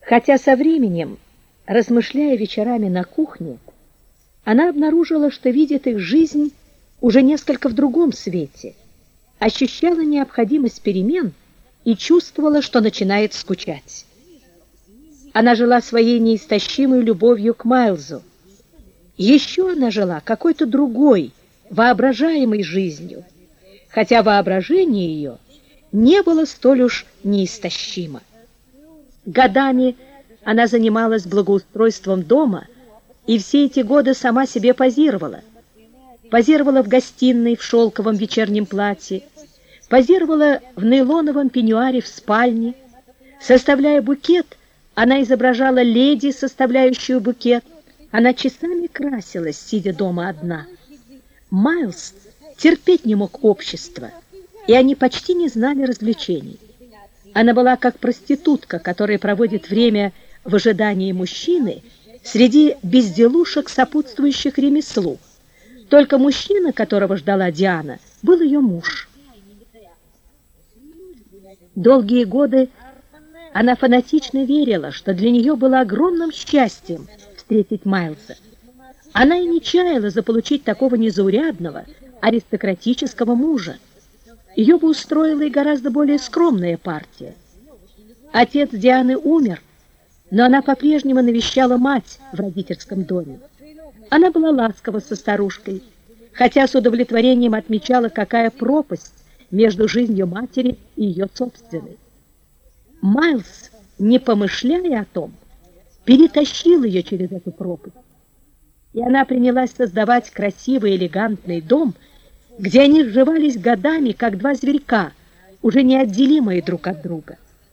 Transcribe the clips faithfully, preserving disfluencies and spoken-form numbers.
Хотя со временем, размышляя вечерами на кухне, она обнаружила, что видит их жизнь уже несколько в другом свете, ощущала необходимость перемен и чувствовала, что начинает скучать. Она жила своей неистощимой любовью к Майлзу. Еще она жила какой-то другой, воображаемой жизнью, хотя воображение ее не было столь уж неистощимо. Годами она занималась благоустройством дома и все эти годы сама себе позировала. Позировала в гостиной в шелковом вечернем платье, позировала в нейлоновом пеньюаре в спальне. Составляя букет, она изображала леди, составляющую букет. Она часами красилась, сидя дома одна. Майлз терпеть не мог общества, и они почти не знали развлечений. Она была как проститутка, которая проводит время в ожидании мужчины среди безделушек, сопутствующих ремеслу. Только мужчина, которого ждала Диана, был ее муж. Долгие годы она фанатично верила, что для нее было огромным счастьем встретить Майлза. Она и не чаяла заполучить такого незаурядного, аристократического мужа. Ее бы устроила и гораздо более скромная партия. Отец Дианы умер, но она по-прежнему навещала мать в родительском доме. Она была ласкова со старушкой, хотя с удовлетворением отмечала, какая пропасть между жизнью матери и ее собственной. Майлз, не помышляя о том, перетащил ее через эту пропасть, и она принялась создавать красивый элегантный дом, где они сживались годами, как два зверька, уже неотделимые друг от друга.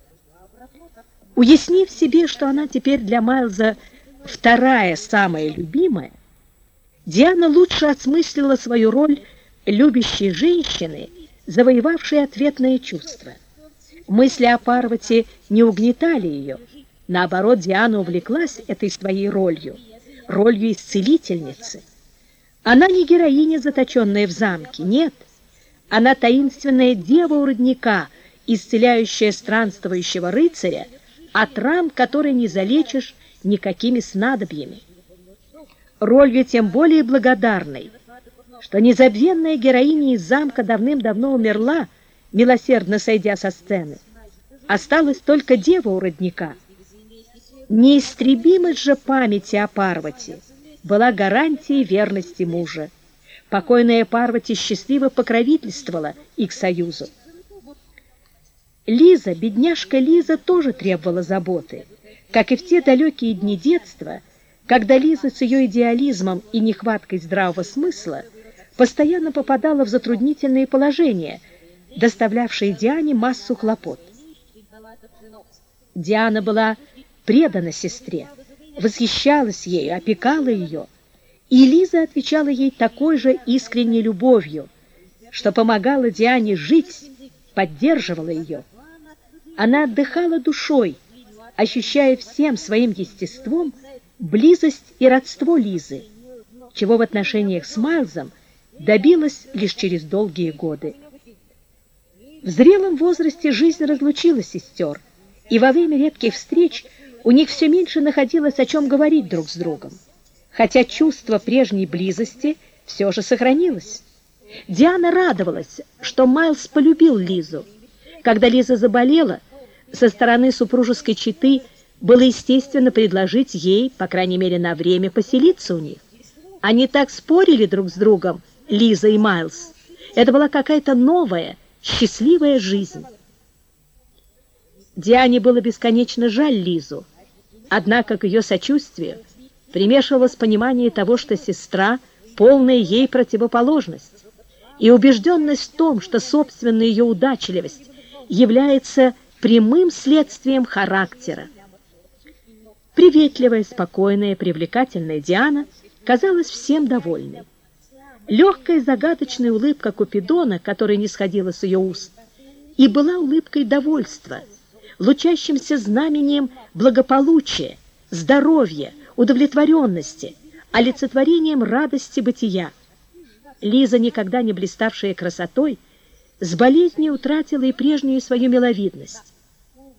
Уяснив себе, что она теперь для Майлза вторая, самая любимая, Диана лучше осмыслила свою роль любящей женщины, завоевавшей ответное чувство. Мысли о Парвати не угнетали ее. Наоборот, Диана увлеклась этой своей ролью, ролью исцелительницы. Она не героиня, заточенная в замке, нет. Она таинственная дева у родника, исцеляющая странствующего рыцаря от ран, которые не залечишь никакими снадобьями. Ролью тем более благодарной, что незабвенная героиня из замка давным-давно умерла, милосердно сойдя со сцены. Осталась только дева у родника. Неистребимость же памяти о Парвати была гарантией верности мужа. Покойная Парвати счастливо покровительствовала их союзу. Лиза, бедняжка Лиза, тоже требовала заботы, как и в те далекие дни детства, когда Лиза с ее идеализмом и нехваткой здравого смысла постоянно попадала в затруднительные положения, доставлявшие Диане массу хлопот. Диана была предана сестре, восхищалась ею, опекала ее, и Лиза отвечала ей такой же искренней любовью, что помогала Диане жить, поддерживала ее. Она отдыхала душой, ощущая всем своим естеством близость и родство Лизы, чего в отношениях с Майлзом добилась лишь через долгие годы. В зрелом возрасте жизнь разлучила сестер, и во время редких встреч у них все меньше находилось о чем говорить друг с другом, хотя чувство прежней близости все же сохранилось. Диана радовалась, что Майлз полюбил Лизу. Когда Лиза заболела, со стороны супружеской четы было естественно предложить ей, по крайней мере на время, поселиться у них. Они так спорили друг с другом, Лиза и Майлз. Это была какая-то новая, счастливая жизнь. Диане было бесконечно жаль Лизу, однако к ее сочувствию примешивалось понимание того, что сестра – полная ей противоположность, и убежденность в том, что собственная ее удачливость является прямым следствием характера. Приветливая, спокойная, привлекательная Диана казалась всем довольной. Легкая загадочная улыбка Купидона, которая не сходила с ее уст, и была улыбкой довольства, лучащимся знамением благополучия, здоровья, удовлетворенности, олицетворением радости бытия. Лиза, никогда не блиставшая красотой, с болезнью утратила и прежнюю свою миловидность.